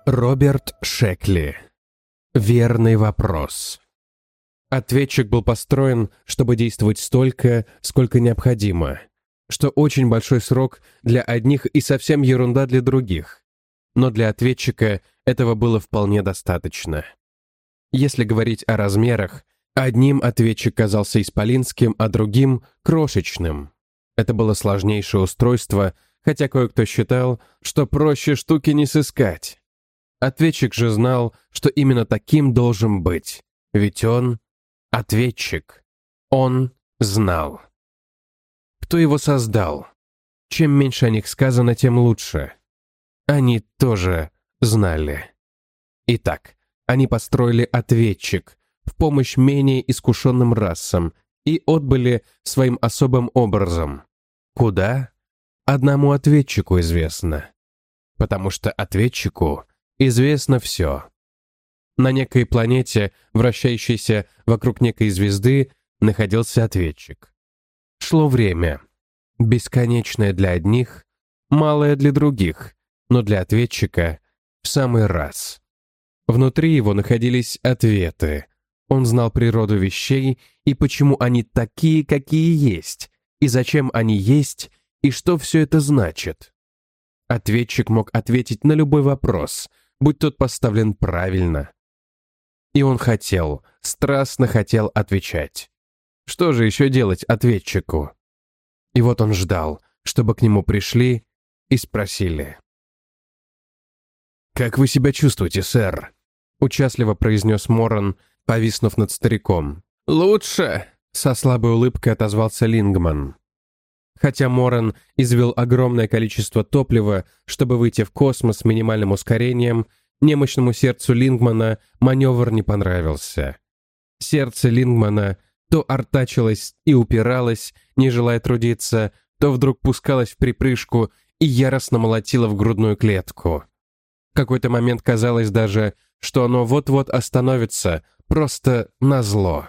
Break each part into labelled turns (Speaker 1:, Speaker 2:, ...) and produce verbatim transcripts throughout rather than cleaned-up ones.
Speaker 1: Роберт Шекли. Верный вопрос. Ответчик был построен, чтобы действовать столько, сколько необходимо, что очень большой срок для одних и совсем ерунда для других. Но для ответчика этого было вполне достаточно. Если говорить о размерах, одним ответчик казался исполинским, а другим — крошечным. Это было сложнейшее устройство, хотя кое-кто считал, что проще штуки не сыскать. Ответчик же знал, что именно таким должен быть, ведь он — ответчик. Он знал. Кто его создал? Чем меньше о них сказано, тем лучше. Они тоже знали. Итак, они построили ответчик в помощь менее искушенным расам и отбыли своим особым образом. Куда? Одному ответчику известно. Потому что ответчику известно все. На некой планете, вращающейся вокруг некой звезды, находился ответчик. Шло время. Бесконечное для одних, малое для других, но для ответчика в самый раз. Внутри его находились ответы. Он знал природу вещей и почему они такие, какие есть, и зачем они есть, и что все это значит. Ответчик мог ответить на любой вопрос, будь тот поставлен правильно. И он хотел, страстно хотел отвечать. Что же еще делать ответчику? И вот он ждал, чтобы к нему пришли и спросили. «Как вы себя чувствуете, сэр?» — участливо произнес Моран, повиснув над стариком. «Лучше!» — со слабой улыбкой отозвался Лингман. Хотя Моран извел огромное количество топлива, чтобы выйти в космос с минимальным ускорением, немощному сердцу Лингмана маневр не понравился. Сердце Лингмана то артачилось и упиралось, не желая трудиться, то вдруг пускалось в припрыжку и яростно молотило в грудную клетку. В какой-то момент казалось даже, что оно вот-вот остановится, просто назло.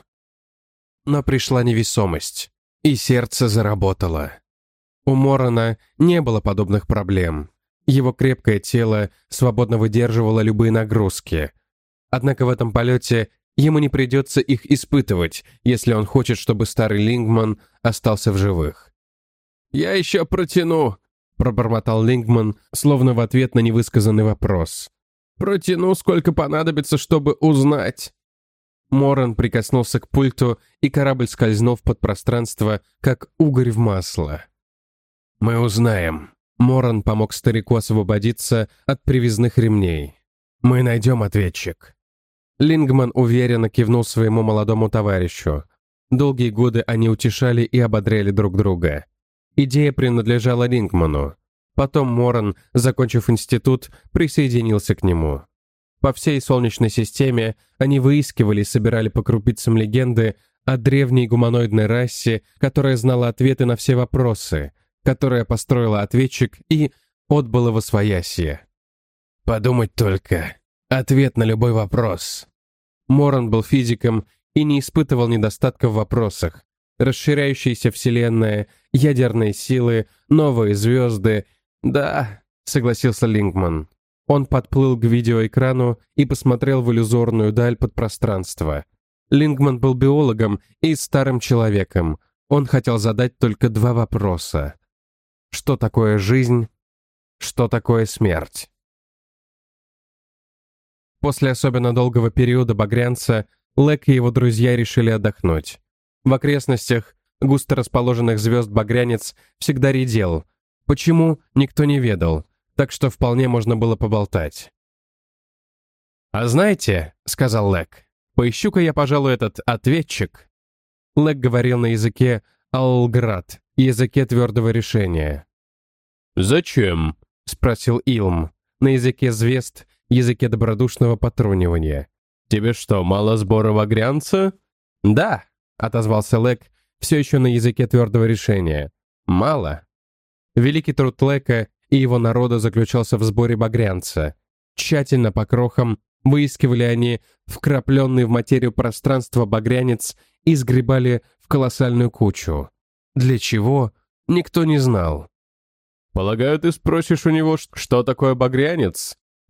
Speaker 1: Но пришла невесомость, и сердце заработало. У Морана не было подобных проблем. Его крепкое тело свободно выдерживало любые нагрузки. Однако в этом полете ему не придется их испытывать, если он хочет, чтобы старый Лингман остался в живых. «Я еще протяну», — пробормотал Лингман, словно в ответ на невысказанный вопрос. «Протяну, сколько понадобится, чтобы узнать». Моран прикоснулся к пульту, и корабль скользнул в подпространство, как угорь в масло. «Мы узнаем». Моран помог старику освободиться от привязных ремней. «Мы найдем ответчик». Лингман уверенно кивнул своему молодому товарищу. Долгие годы они утешали и ободряли друг друга. Идея принадлежала Лингману. Потом Моран, закончив институт, присоединился к нему. По всей Солнечной системе они выискивали и собирали по крупицам легенды о древней гуманоидной расе, которая знала ответы на все вопросы, которая построила ответчик и отбыла во своясье. Подумать только. Ответ на любой вопрос. Моран был физиком и не испытывал недостатка в вопросах. Расширяющаяся вселенная, ядерные силы, новые звезды. «Да», — согласился Лингман. Он подплыл к видеоэкрану и посмотрел в иллюзорную даль подпространства. Лингман был биологом и старым человеком. Он хотел задать только два вопроса. Что такое жизнь? Что такое смерть? После особенно долгого периода багрянца Лек и его друзья решили отдохнуть. В окрестностях густо расположенных звезд багрянец всегда редел. Почему, никто не ведал, так что вполне можно было поболтать. «А знаете, — сказал Лек, — поищу-ка я, пожалуй, этот ответчик». Лек говорил на языке Аллград, языке твердого решения. «Зачем?» — спросил Илм, на языке звезд, языке добродушного потрунивания. «Тебе что, мало сбора багрянца?» «Да», — отозвался Лек, все еще на языке твердого решения. «Мало». Великий труд Лека и его народа заключался в сборе багрянца. Тщательно по крохам выискивали они вкрапленный в материю пространства багрянец и сгребали в колоссальную кучу. Для чего? Никто не знал. «Полагаю, ты спросишь у него, что такое багрянец?» —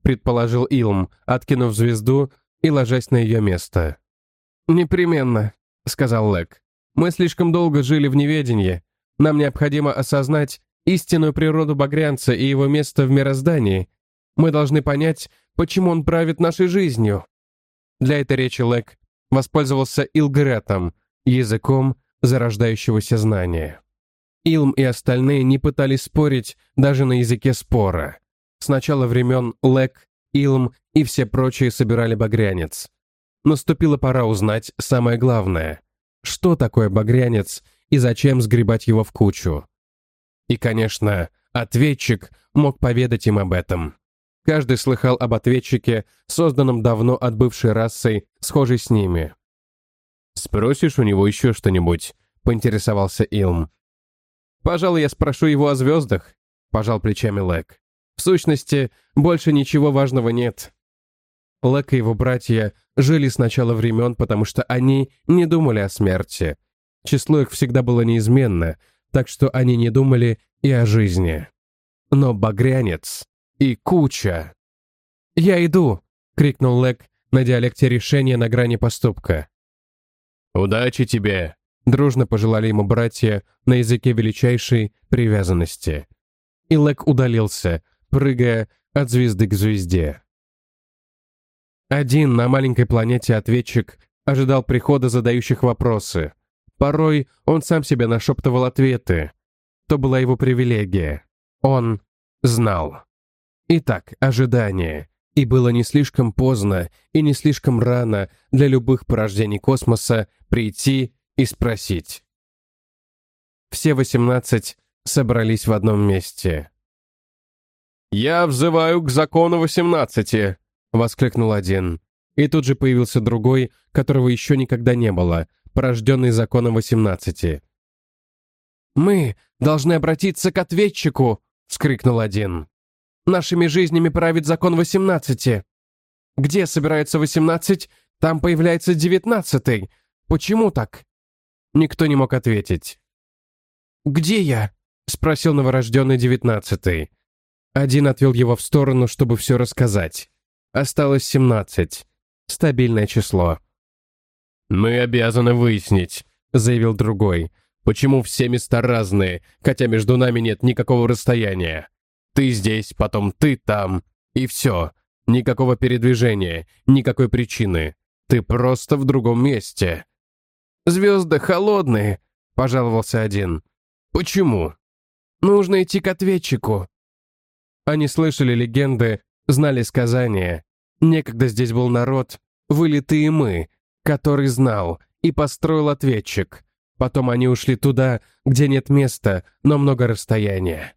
Speaker 1: предположил Илм, откинув звезду и ложась на ее место. «Непременно», — сказал Лек. «Мы слишком долго жили в неведении. Нам необходимо осознать истинную природу багрянца и его место в мироздании. Мы должны понять, почему он правит нашей жизнью». Для этой речи Лек воспользовался Илгретом, языком зарождающегося знания. Илм и остальные не пытались спорить даже на языке спора. С начала времен Лек, Илм и все прочие собирали багрянец. Наступила пора узнать самое главное. Что такое багрянец и зачем сгребать его в кучу? И, конечно, ответчик мог поведать им об этом. Каждый слыхал об ответчике, созданном давно отбывшей расой, схожей с ними. «Спросишь у него еще что-нибудь?» — поинтересовался Илм. «Пожалуй, я спрошу его о звездах», — пожал плечами Лек. «В сущности, больше ничего важного нет». Лек и его братья жили с начала времен, потому что они не думали о смерти. Число их всегда было неизменно, так что они не думали и о жизни. Но багрянец и куча... «Я иду!» — крикнул Лек на диалекте решения на грани поступка. «Удачи тебе!» — дружно пожелали ему братья на языке величайшей привязанности. И Лек удалился, прыгая от звезды к звезде. Один на маленькой планете ответчик ожидал прихода задающих вопросы. Порой он сам себе нашептывал ответы. То была его привилегия. Он знал. Итак, ожидание. И было не слишком поздно и не слишком рано для любых порождений космоса прийти и спросить. Все восемнадцать собрались в одном месте. «Я взываю к закону восемнадцати!» — воскликнул один. И тут же появился другой, которого еще никогда не было, порожденный законом восемнадцати. «Мы должны обратиться к ответчику!» — вскрикнул один. «Нашими жизнями правит закон восемнадцати. Где собирается восемнадцать, там появляется девятнадцатый. Почему так?» Никто не мог ответить. «Где я?» — спросил новорожденный девятнадцатый. Один отвел его в сторону, чтобы все рассказать. Осталось семнадцать. Стабильное число. «Мы обязаны выяснить», — заявил другой, «почему все места разные, хотя между нами нет никакого расстояния. Ты здесь, потом ты там, и все. Никакого передвижения, никакой причины. Ты просто в другом месте». «Звезды холодные», — пожаловался один. «Почему?» «Нужно идти к ответчику». Они слышали легенды, знали сказания. Некогда здесь был народ, вылитые мы, который знал и построил ответчик. Потом они ушли туда, где нет места, но много расстояния.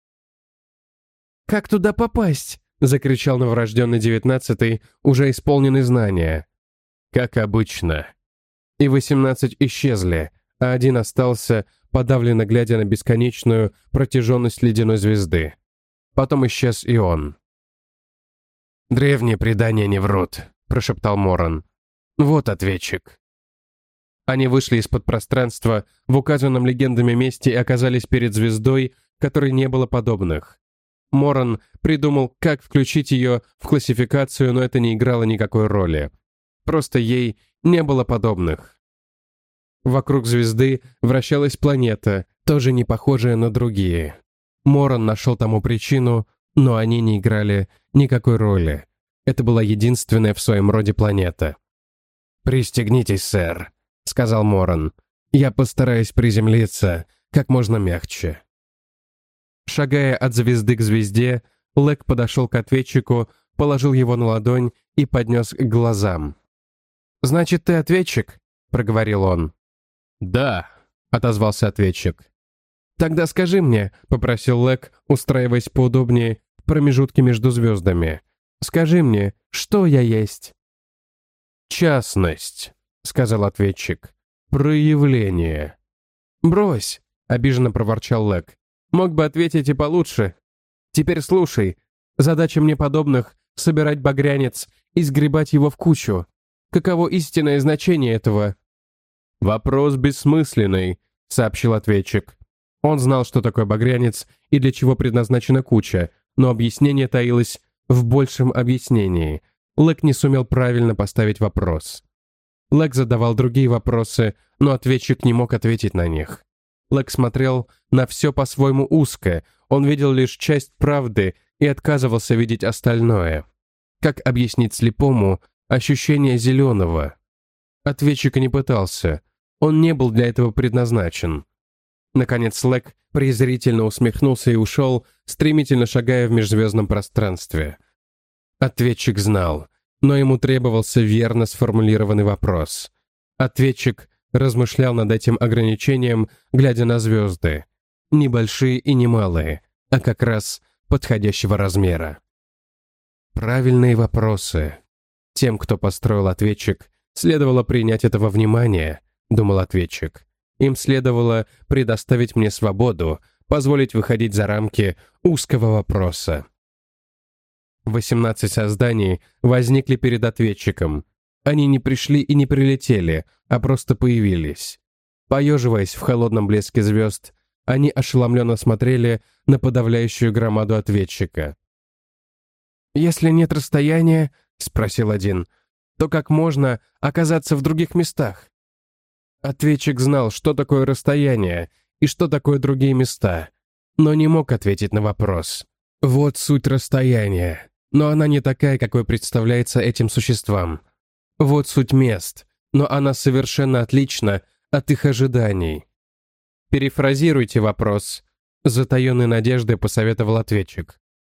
Speaker 1: «Как туда попасть?» — закричал новорожденный девятнадцатый, уже исполненный знания. «Как обычно». И восемнадцать исчезли, а один остался, подавленно глядя на бесконечную протяженность ледяной звезды. Потом исчез и он. «Древние предания не врут», — прошептал Моран. «Вот ответчик». Они вышли из-под пространства в указанном легендами месте и оказались перед звездой, которой не было подобных. Моран придумал, как включить ее в классификацию, но это не играло никакой роли. Просто ей не было подобных. Вокруг звезды вращалась планета, тоже не похожая на другие. Моран нашел тому причину, но они не играли никакой роли. Это была единственная в своем роде планета. «Пристегнитесь, сэр», — сказал Моран. «Я постараюсь приземлиться как можно мягче». Шагая от звезды к звезде, Лек подошел к ответчику, положил его на ладонь и поднес к глазам. «Значит, ты ответчик?» — проговорил он. «Да», — отозвался ответчик. «Тогда скажи мне», — попросил Лек, устраиваясь поудобнее в промежутке между звездами. «Скажи мне, что я есть?» «Частность», — сказал ответчик. «Проявление». «Брось», — обиженно проворчал Лек. «Мог бы ответить и получше. Теперь слушай. Задача мне подобных — собирать багрянец и сгребать его в кучу. Каково истинное значение этого?» «Вопрос бессмысленный», — сообщил ответчик. Он знал, что такое багрянец и для чего предназначена куча, но объяснение таилось в большем объяснении. Лэг не сумел правильно поставить вопрос. Лэг задавал другие вопросы, но ответчик не мог ответить на них. Лэг смотрел на все по-своему узко, он видел лишь часть правды и отказывался видеть остальное. Как объяснить слепому ощущение зеленого? Ответчик и не пытался, он не был для этого предназначен. Наконец Лэг презрительно усмехнулся и ушел, стремительно шагая в межзвездном пространстве. Ответчик знал, но ему требовался верно сформулированный вопрос. Ответчик размышлял над этим ограничением, глядя на звезды. Небольшие и немалые, а как раз подходящего размера. Правильные вопросы. Тем, кто построил ответчик, следовало принять это во внимание, думал ответчик. Им следовало предоставить мне свободу, позволить выходить за рамки узкого вопроса. восемнадцать созданий возникли перед ответчиком. Они не пришли и не прилетели, а просто появились. Поеживаясь в холодном блеске звезд, они ошеломленно смотрели на подавляющую громаду ответчика. «Если нет расстояния, — спросил один, — то как можно оказаться в других местах?» Ответчик знал, что такое расстояние и что такое другие места, но не мог ответить на вопрос. Вот суть расстояния, но она не такая, какой представляется этим существам. Вот суть мест, но она совершенно отлична от их ожиданий. Перефразируйте вопрос, затаенной надеждой посоветовал ответчик.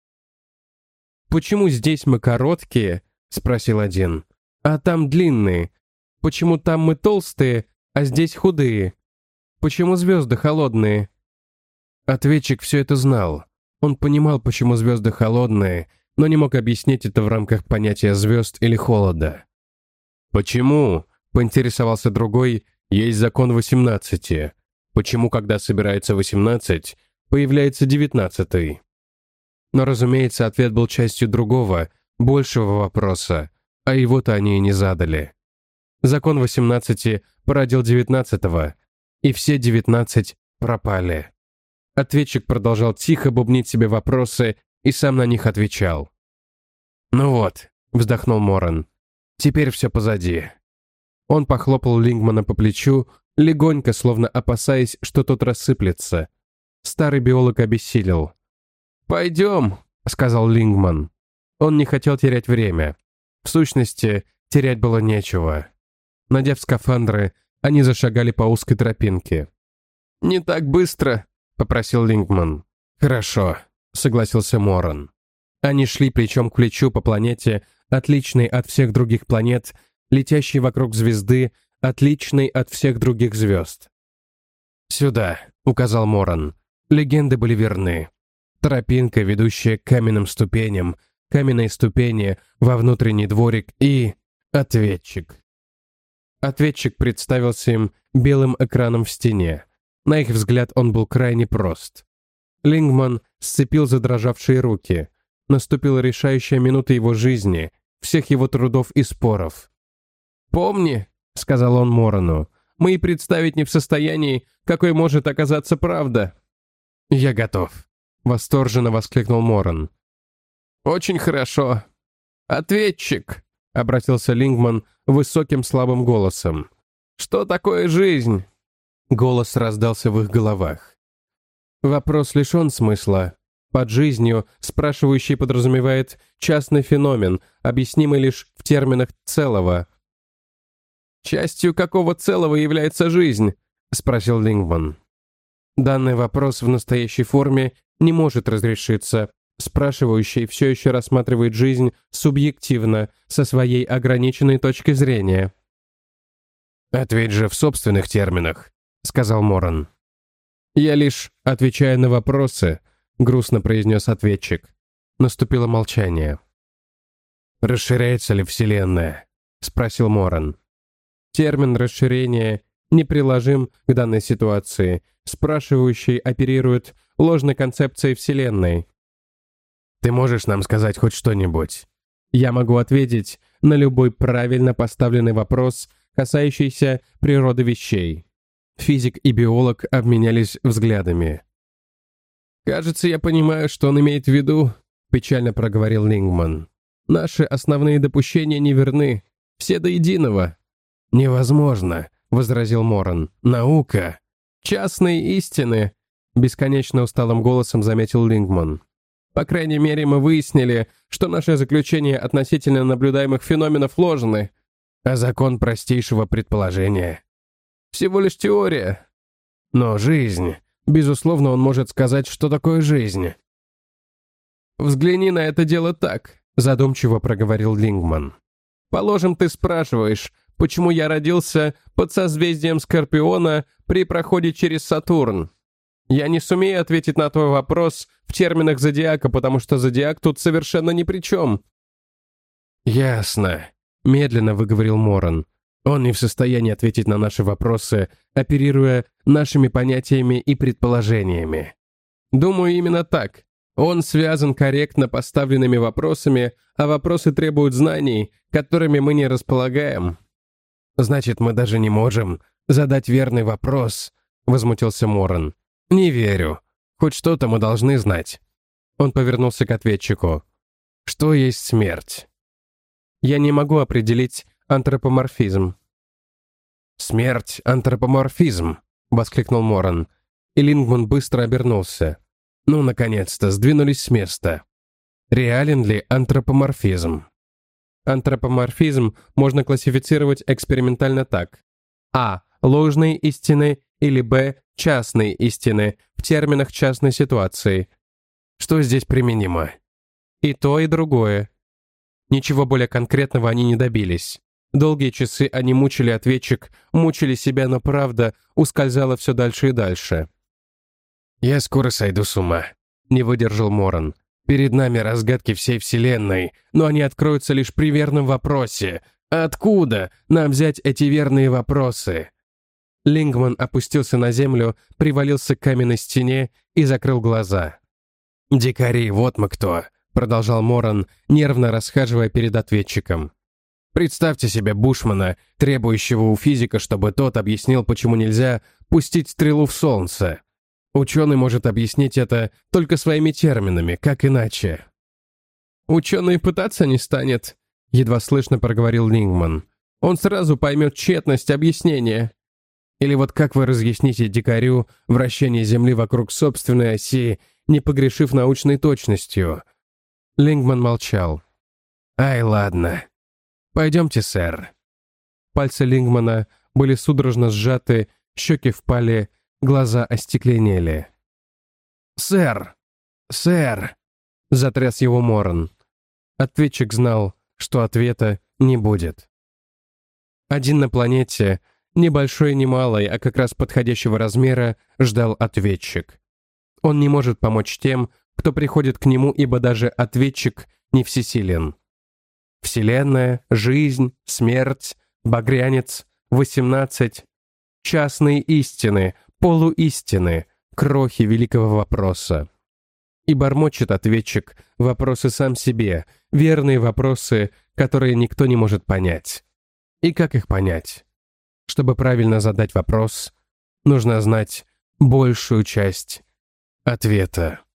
Speaker 1: «Почему здесь мы короткие?» — спросил один. «А там длинные? Почему там мы толстые, а здесь худые? Почему звезды холодные?» Ответчик все это знал. Он понимал, почему звезды холодные, но не мог объяснить это в рамках понятия звезд или холода. «Почему?» — поинтересовался другой. «Есть закон восемнадцати. Почему, когда собирается восемнадцать, появляется девятнадцатый?» Но, разумеется, ответ был частью другого, большего вопроса, а его-то они и не задали. Закон восемнадцати породил девятнадцатого, и все девятнадцать пропали. Ответчик продолжал тихо бубнить себе вопросы и сам на них отвечал. «Ну вот», — вздохнул Моран, — «теперь все позади». Он похлопал Лингмана по плечу, легонько, словно опасаясь, что тот рассыплется. Старый биолог обессилел. «Пойдем», — сказал Лингман. Он не хотел терять время. В сущности, терять было нечего. Надев скафандры, они зашагали по узкой тропинке. «Не так быстро», — попросил Лингман. «Хорошо», — согласился Моран. Они шли плечом к плечу по планете, отличной от всех других планет, летящей вокруг звезды, отличной от всех других звезд. «Сюда», — указал Моран. Легенды были верны. Тропинка, ведущая к каменным ступеням, каменные ступени во внутренний дворик и... ответчик. Ответчик представился им белым экраном в стене. На их взгляд он был крайне прост. Лингман сцепил задрожавшие руки. Наступила решающая минута его жизни, всех его трудов и споров. «Помни», — сказал он Морану, — «мы и представить не в состоянии, какой может оказаться правда». «Я готов», — восторженно воскликнул Моран. «Очень хорошо. Ответчик», — обратился Лингман высоким слабым голосом. «Что такое жизнь?» Голос раздался в их головах. Вопрос лишен смысла. Под жизнью спрашивающий подразумевает частный феномен, объяснимый лишь в терминах целого. «Частью какого целого является жизнь?» — спросил Лингман. Данный вопрос в настоящей форме не может разрешиться. Спрашивающий все еще рассматривает жизнь субъективно, со своей ограниченной точки зрения. «Ответь же в собственных терминах», — сказал Моран. «Я лишь отвечаю на вопросы», — грустно произнес ответчик. Наступило молчание. «Расширяется ли Вселенная?» — спросил Моран. Термин расширения неприложим к данной ситуации. Спрашивающий оперирует ложной концепцией Вселенной. «Ты можешь нам сказать хоть что-нибудь?» «Я могу ответить на любой правильно поставленный вопрос, касающийся природы вещей». Физик и биолог обменялись взглядами. «Кажется, я понимаю, что он имеет в виду», — печально проговорил Лингман. «Наши основные допущения неверны. Все до единого». «Невозможно», — возразил Моран. «Наука». «Частные истины», — бесконечно усталым голосом заметил Лингман. «По крайней мере, мы выяснили, что наши заключения относительно наблюдаемых феноменов ложны. А закон простейшего предположения? Всего лишь теория. Но жизнь, безусловно, он может сказать, что такое жизнь». «Взгляни на это дело так», — задумчиво проговорил Лингман. «Положим, ты спрашиваешь, почему я родился под созвездием Скорпиона при проходе через Сатурн. Я не сумею ответить на твой вопрос в терминах зодиака, потому что зодиак тут совершенно ни при чем». «Ясно», — медленно выговорил Моран. «Он не в состоянии ответить на наши вопросы, оперируя нашими понятиями и предположениями». «Думаю, именно так. Он связан корректно поставленными вопросами, а вопросы требуют знаний, которыми мы не располагаем». «Значит, мы даже не можем задать верный вопрос», — возмутился Моран. «Не верю. Хоть что-то мы должны знать». Он повернулся к ответчику. «Что есть смерть?» «Я не могу определить антропоморфизм». «Смерть — антропоморфизм», — воскликнул Моран. И Лингман быстро обернулся. «Ну, наконец-то, сдвинулись с места. Реален ли антропоморфизм?» Антропоморфизм можно классифицировать экспериментально так. А. Ложные истины или Б. Частные истины в терминах частной ситуации. Что здесь применимо? И то, и другое. Ничего более конкретного они не добились. Долгие часы они мучили ответчик, мучили себя, но правда ускользала все дальше и дальше. «Я скоро сойду с ума», — не выдержал Моран. «Перед нами разгадки всей Вселенной, но они откроются лишь при верном вопросе. Откуда нам взять эти верные вопросы?» Лингман опустился на землю, привалился к каменной стене и закрыл глаза. «Дикари, вот мы кто», — продолжал Моран, нервно расхаживая перед ответчиком. «Представьте себе Бушмана, требующего у физика, чтобы тот объяснил, почему нельзя пустить стрелу в солнце. Ученый может объяснить это только своими терминами, как иначе». «Ученый пытаться не станет», — едва слышно проговорил Лингман. «Он сразу поймет тщетность объяснения». Или вот как вы разъясните дикарю вращение Земли вокруг собственной оси, не погрешив научной точностью?» Лингман молчал. «Ай, ладно. Пойдемте, сэр». Пальцы Лингмана были судорожно сжаты, щеки впали, глаза остекленели. «Сэр! Сэр!» — затряс его Моран. Ответчик знал, что ответа не будет. Один на планете, небольшой и не малой, а как раз подходящего размера, ждал ответчик. Он не может помочь тем, кто приходит к нему, ибо даже ответчик не всесилен. Вселенная, жизнь, смерть, багрянец, восемнадцать. Частные истины, полуистины, крохи великого вопроса. И бормочет ответчик вопросы сам себе, верные вопросы, которые никто не может понять. И как их понять? Чтобы правильно задать вопрос, нужно знать большую часть ответа.